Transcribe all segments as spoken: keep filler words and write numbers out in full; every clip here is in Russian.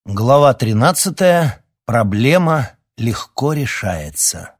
Глава тринадцатая. Проблема легко решается.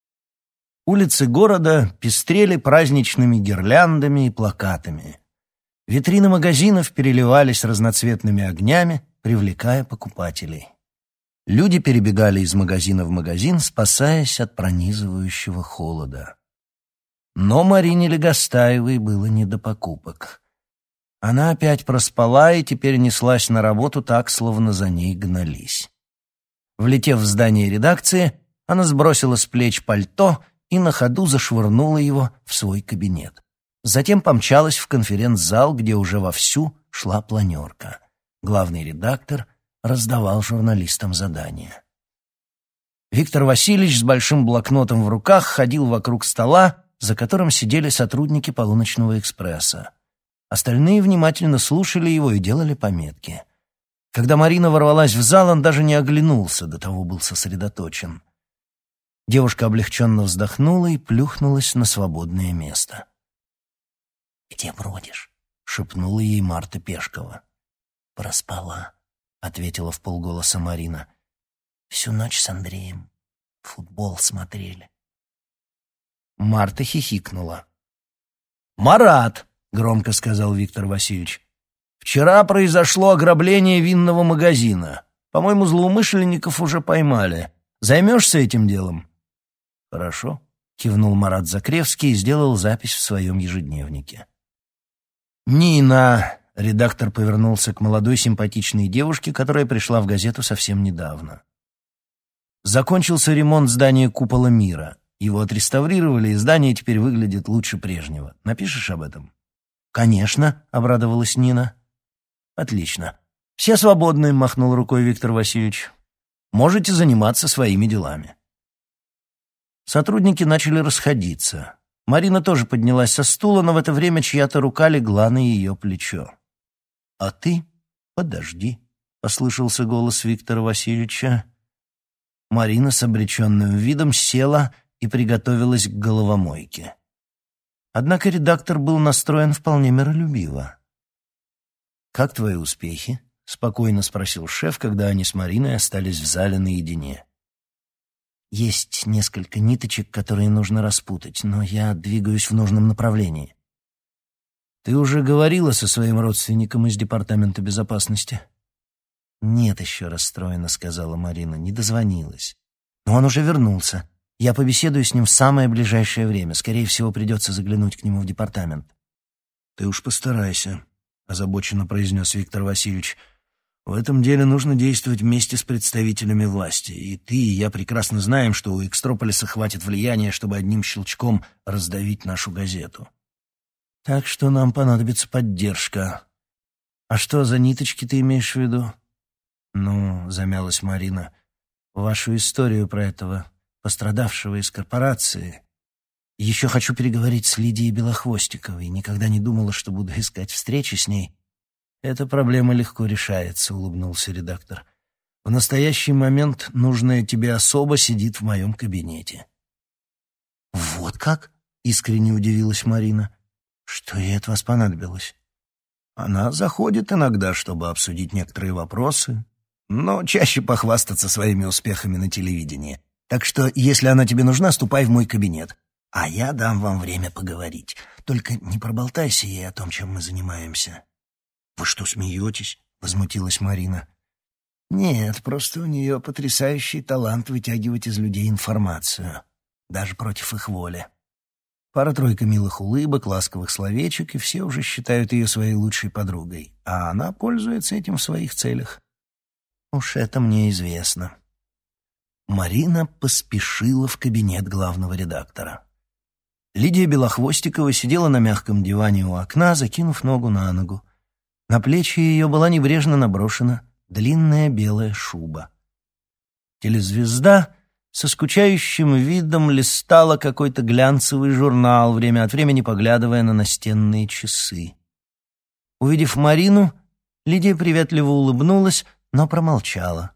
Улицы города пестрели праздничными гирляндами и плакатами. Витрины магазинов переливались разноцветными огнями, привлекая покупателей. Люди перебегали из магазина в магазин, спасаясь от пронизывающего холода. Но Марине Легостаевой было не до покупок. Она опять проспала и теперь неслась на работу так, словно за ней гнались. Влетев в здание редакции, она сбросила с плеч пальто и на ходу зашвырнула его в свой кабинет. Затем помчалась в конференц-зал, где уже вовсю шла планерка. Главный редактор раздавал журналистам задания. Виктор Васильевич с большим блокнотом в руках ходил вокруг стола, за которым сидели сотрудники «Полуночного экспресса». Остальные внимательно слушали его и делали пометки. Когда Марина ворвалась в зал, он даже не оглянулся, до того был сосредоточен. Девушка облегченно вздохнула и плюхнулась на свободное место. «Где бродишь?» — шепнула ей Марта Пешкова. «Проспала», — ответила вполголоса Марина. «Всю ночь с Андреем футбол смотрели». Марта хихикнула. «Марат!» — громко сказал Виктор Васильевич. «Вчера произошло ограбление винного магазина. По-моему, злоумышленников уже поймали. Займешься этим делом?» «Хорошо», — кивнул Марат Закревский и сделал запись в своем ежедневнике. «Нина!» — редактор повернулся к молодой симпатичной девушке, которая пришла в газету совсем недавно. Закончился ремонт здания «Купола мира». Его отреставрировали, и здание теперь выглядит лучше прежнего. Напишешь об этом? «Конечно», — обрадовалась Нина. «Отлично. Все свободны», — махнул рукой Виктор Васильевич. «Можете заниматься своими делами». Сотрудники начали расходиться. Марина тоже поднялась со стула, но в это время чья-то рука легла на ее плечо. «А ты подожди», — послышался голос Виктора Васильевича. Марина с обреченным видом села и приготовилась к головомойке. Однако редактор был настроен вполне миролюбиво. «Как твои успехи?» — спокойно спросил шеф, когда они с Мариной остались в зале наедине. «Есть несколько ниточек, которые нужно распутать, но я двигаюсь в нужном направлении». «Ты уже говорила со своим родственником из Департамента безопасности?» «Нет еще», — расстроенно сказала Марина, — «не дозвонилась. Но он уже вернулся. Я побеседую с ним в самое ближайшее время. Скорее всего, придется заглянуть к нему в департамент». «Ты уж постарайся», — озабоченно произнес Виктор Васильевич. «В этом деле нужно действовать вместе с представителями власти. И ты, и я прекрасно знаем, что у Экстрополиса хватит влияния, чтобы одним щелчком раздавить нашу газету. Так что нам понадобится поддержка. А что за ниточки ты имеешь в виду?» «Ну», — замялась Марина, — «вашу историю про этого пострадавшего из корпорации. Еще хочу переговорить с Лидией Белохвостиковой. Никогда не думала, что буду искать встречи с ней». «Эта проблема легко решается», — улыбнулся редактор. «В настоящий момент нужная тебе особа сидит в моем кабинете». «Вот как?» — искренне удивилась Марина. «Что ей от вас понадобилось?» «Она заходит иногда, чтобы обсудить некоторые вопросы, но чаще похвастаться своими успехами на телевидении. Так что, если она тебе нужна, ступай в мой кабинет, а я дам вам время поговорить. Только не проболтайся ей о том, чем мы занимаемся». «Вы что, смеетесь?» — возмутилась Марина. «Нет, просто у нее потрясающий талант вытягивать из людей информацию, даже против их воли. Пара-тройка милых улыбок, ласковых словечек, и все уже считают ее своей лучшей подругой, а она пользуется этим в своих целях. Уж это мне известно». Марина поспешила в кабинет главного редактора. Лидия Белохвостикова сидела на мягком диване у окна, закинув ногу на ногу. На плечи ее была небрежно наброшена длинная белая шуба. Телезвезда со скучающим видом листала какой-то глянцевый журнал, время от времени поглядывая на настенные часы. Увидев Марину, Лидия приветливо улыбнулась, но промолчала.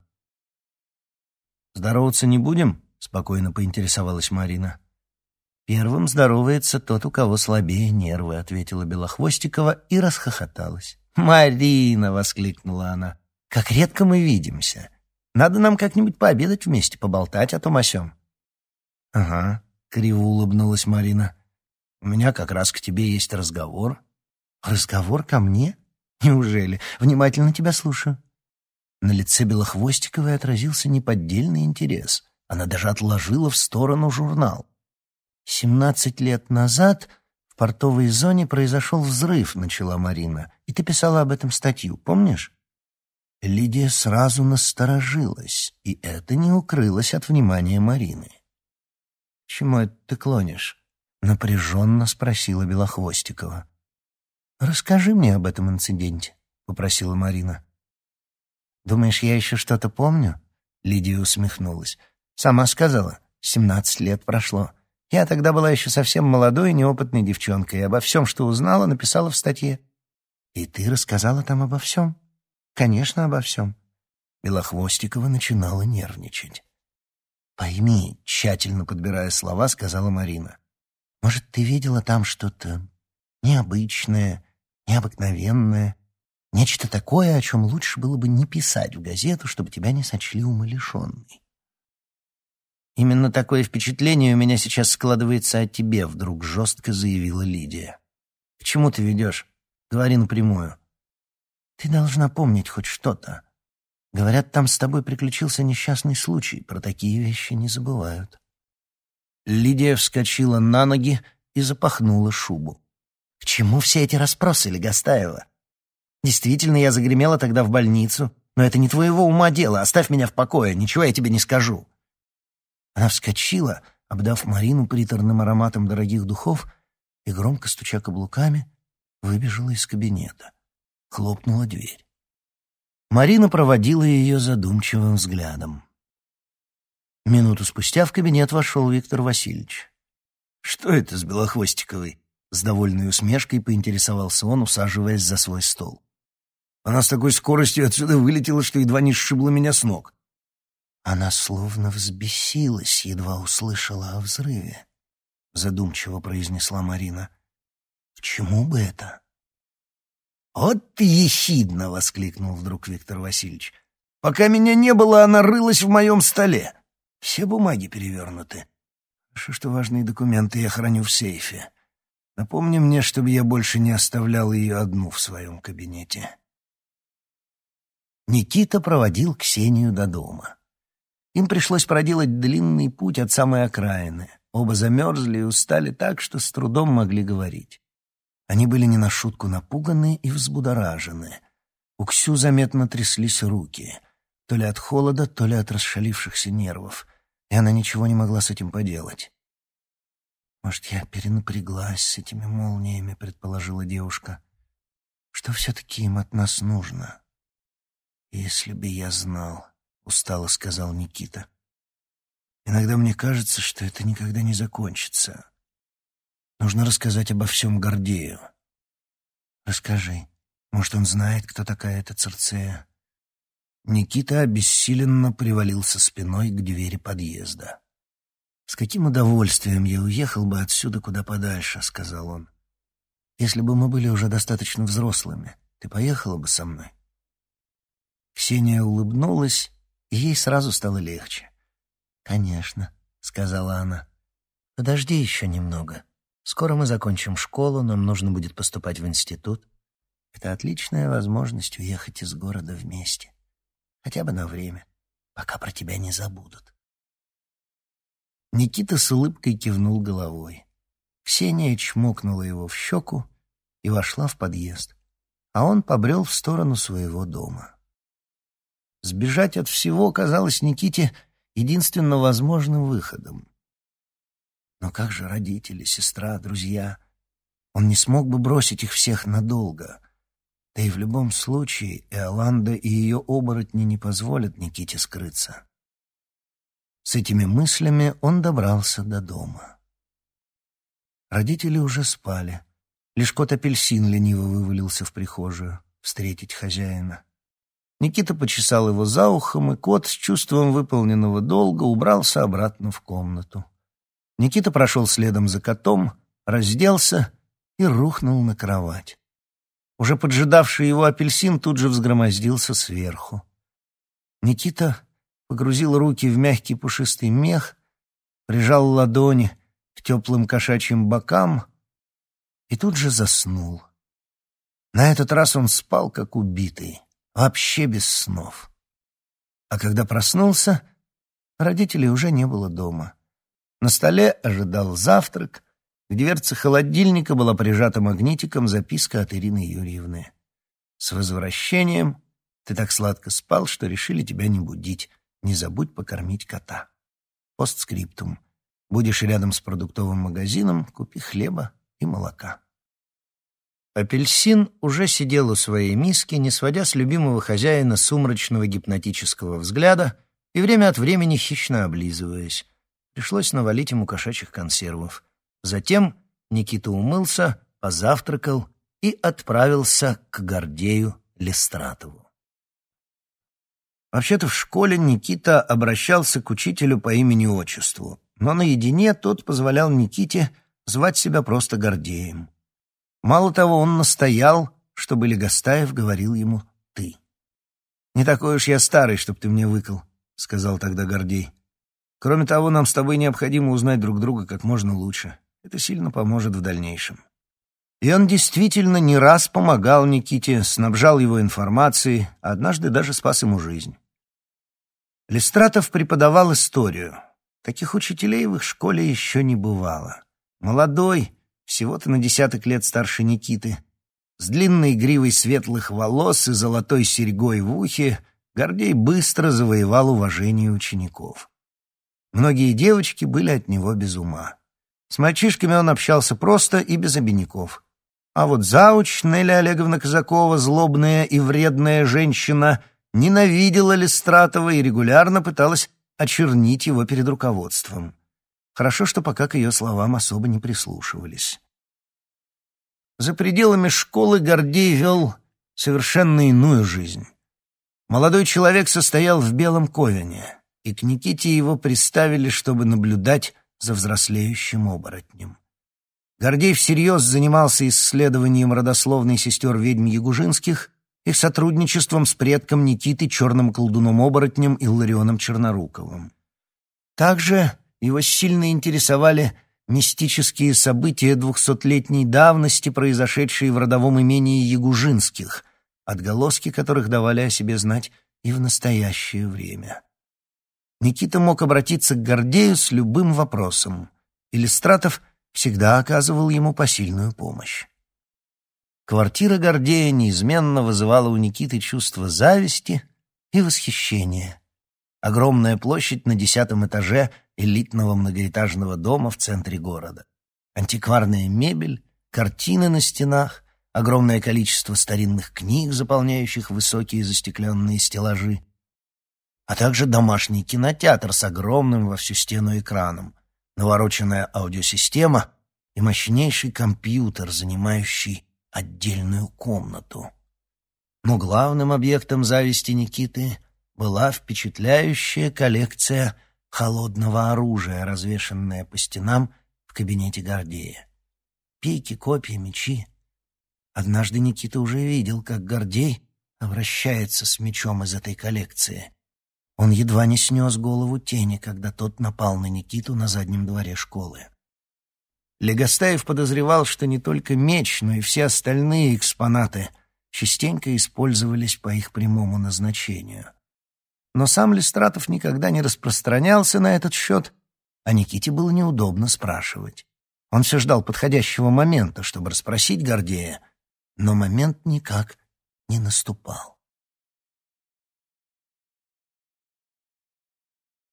«Здороваться не будем?» — спокойно поинтересовалась Марина. «Первым здоровается тот, у кого слабее нервы», — ответила Белохвостикова и расхохоталась. «Марина!» — воскликнула она. Как редко мы видимся. Надо нам как-нибудь пообедать вместе, поболтать о том о сём». «Ага», — криво улыбнулась Марина. «У меня как раз к тебе есть разговор». «Разговор ко мне? Неужели? Внимательно тебя слушаю». На лице Белохвостиковой отразился неподдельный интерес. Она даже отложила в сторону журнал. «Семнадцать лет назад в портовой зоне произошел взрыв», — начала Марина. «И ты писала об этом статью, помнишь?» Лидия сразу насторожилась, и это не укрылось от внимания Марины. «К чему это ты клонишь?» — напряженно спросила Белохвостикова. «Расскажи мне об этом инциденте», — попросила Марина. «Думаешь, я еще что-то помню?» — Лидия усмехнулась. «Сама сказала, семнадцать лет прошло. Я тогда была еще совсем молодой и неопытной девчонкой, и обо всем, что узнала, написала в статье». «И ты рассказала там обо всем?» «Конечно, обо всем». Белохвостикова начинала нервничать. «Пойми», — тщательно подбирая слова, сказала Марина. «Может, ты видела там что-то необычное, необыкновенное, нечто такое, о чем лучше было бы не писать в газету, чтобы тебя не сочли умалишенной?» «Именно такое впечатление у меня сейчас складывается о тебе», — вдруг жестко заявила Лидия. «К чему ты ведешь? Говори напрямую». «Ты должна помнить хоть что-то. Говорят, там с тобой приключился несчастный случай. Про такие вещи не забывают». Лидия вскочила на ноги и запахнула шубу. «К чему все эти расспросы, Легостаева? Действительно, я загремела тогда в больницу, но это не твоего ума дело. Оставь меня в покое, ничего я тебе не скажу». Она вскочила, обдав Марину приторным ароматом дорогих духов, и, громко стуча каблуками, выбежала из кабинета. Хлопнула дверь. Марина проводила ее задумчивым взглядом. Минуту спустя в кабинет вошел Виктор Васильевич. «Что это с Белохвостиковой?» С довольной усмешкой поинтересовался он, усаживаясь за свой стол. «Она с такой скоростью отсюда вылетела, что едва не сшибла меня с ног». «Она словно взбесилась, едва услышала о взрыве», — задумчиво произнесла Марина. «К чему бы это?» «Вот ты ехидно!» — воскликнул вдруг Виктор Васильевич. «Пока меня не было, она рылась в моем столе. Все бумаги перевернуты. Хорошо, что важные документы я храню в сейфе. Напомни мне, чтобы я больше не оставлял ее одну в своем кабинете». Никита проводил Ксению до дома. Им пришлось проделать длинный путь от самой окраины. Оба замерзли и устали так, что с трудом могли говорить. Они были не на шутку напуганы и взбудоражены. У Ксю заметно тряслись руки, то ли от холода, то ли от расшалившихся нервов, и она ничего не могла с этим поделать. «Может, я перенапряглась с этими молниями», — предположила девушка. «Что все-таки им от нас нужно?» «Если бы я знал», — устало сказал Никита. «Иногда мне кажется, что это никогда не закончится. Нужно рассказать обо всем Гордею». «Расскажи. Может, он знает, кто такая эта Цирцея?» Никита обессиленно привалился спиной к двери подъезда. «С каким удовольствием я уехал бы отсюда куда подальше», — сказал он. «Если бы мы были уже достаточно взрослыми, ты поехала бы со мной?» Ксения улыбнулась, и ей сразу стало легче. «Конечно», — сказала она. «Подожди еще немного. Скоро мы закончим школу, нам нужно будет поступать в институт. Это отличная возможность уехать из города вместе. Хотя бы на время, пока про тебя не забудут». Никита с улыбкой кивнул головой. Ксения чмокнула его в щеку и вошла в подъезд, а он побрел в сторону своего дома. Сбежать от всего казалось Никите единственно возможным выходом. Но как же родители, сестра, друзья? Он не смог бы бросить их всех надолго. Да и в любом случае Иоланда и ее оборотни не позволят Никите скрыться. С этими мыслями он добрался до дома. Родители уже спали. Лишь кот-апельсин лениво вывалился в прихожую встретить хозяина. Никита почесал его за ухом, и кот с чувством выполненного долга убрался обратно в комнату. Никита прошел следом за котом, разделся и рухнул на кровать. Уже поджидавший его апельсин тут же взгромоздился сверху. Никита погрузил руки в мягкий пушистый мех, прижал ладони к теплым кошачьим бокам и тут же заснул. На этот раз он спал, как убитый, вообще без снов. А когда проснулся, родителей уже не было дома. На столе ожидал завтрак, к дверце холодильника была прижата магнитиком записка от Ирины Юрьевны. «С возвращением! Ты так сладко спал, что решили тебя не будить. Не забудь покормить кота. Постскриптум. Будешь рядом с продуктовым магазином, купи хлеба и молока». Апельсин уже сидел у своей миски, не сводя с любимого хозяина сумрачного гипнотического взгляда и время от времени хищно облизываясь. Пришлось навалить ему кошачьих консервов. Затем Никита умылся, позавтракал и отправился к Гордею Листратову. Вообще-то в школе Никита обращался к учителю по имени-отчеству, но наедине тот позволял Никите звать себя просто Гордеем. Мало того, он настоял, чтобы Легостаев говорил ему «ты». «Не такой уж я старый, чтоб ты мне выкал», — сказал тогда Гордей. «Кроме того, нам с тобой необходимо узнать друг друга как можно лучше. Это сильно поможет в дальнейшем». И он действительно не раз помогал Никите, снабжал его информацией, а однажды даже спас ему жизнь. Листратов преподавал историю. Таких учителей в их школе еще не бывало. Молодой, всего-то на десяток лет старше Никиты, с длинной гривой светлых волос и золотой серьгой в ухе, Гордей быстро завоевал уважение учеников. Многие девочки были от него без ума. С мальчишками он общался просто и без обиняков. А вот зауч Неля Олеговна Казакова, злобная и вредная женщина, ненавидела Листратова и регулярно пыталась очернить его перед руководством. Хорошо, что пока к ее словам особо не прислушивались. За пределами школы Гордей вел совершенно иную жизнь. Молодой человек состоял в Белом Ковене, и к Никите его приставили, чтобы наблюдать за взрослеющим оборотнем. Гордей всерьез занимался исследованием родословной сестер ведьм Ягужинских, их сотрудничеством с предком Никиты, черным колдуном-оборотнем Илларионом Черноруковым. Также его сильно интересовали мистические события двухсотлетней давности, произошедшие в родовом имении Ягужинских, отголоски которых давали о себе знать и в настоящее время. Никита мог обратиться к Гордею с любым вопросом, и Листратов всегда оказывал ему посильную помощь. Квартира Гордея неизменно вызывала у Никиты чувство зависти и восхищения. Огромная площадь на десятом этаже элитного многоэтажного дома в центре города. Антикварная мебель, картины на стенах, огромное количество старинных книг, заполняющих высокие застекленные стеллажи, а также домашний кинотеатр с огромным во всю стену экраном, навороченная аудиосистема и мощнейший компьютер, занимающий отдельную комнату. Но главным объектом зависти Никиты была впечатляющая коллекция холодного оружия, развешанная по стенам в кабинете Гордея. Пики, копья, мечи. Однажды Никита уже видел, как Гордей обращается с мечом из этой коллекции. Он едва не снес голову тени, когда тот напал на Никиту на заднем дворе школы. Легостаев подозревал, что не только меч, но и все остальные экспонаты частенько использовались по их прямому назначению. Но сам Листратов никогда не распространялся на этот счет, а Никите было неудобно спрашивать. Он все ждал подходящего момента, чтобы расспросить Гордея, но момент никак не наступал.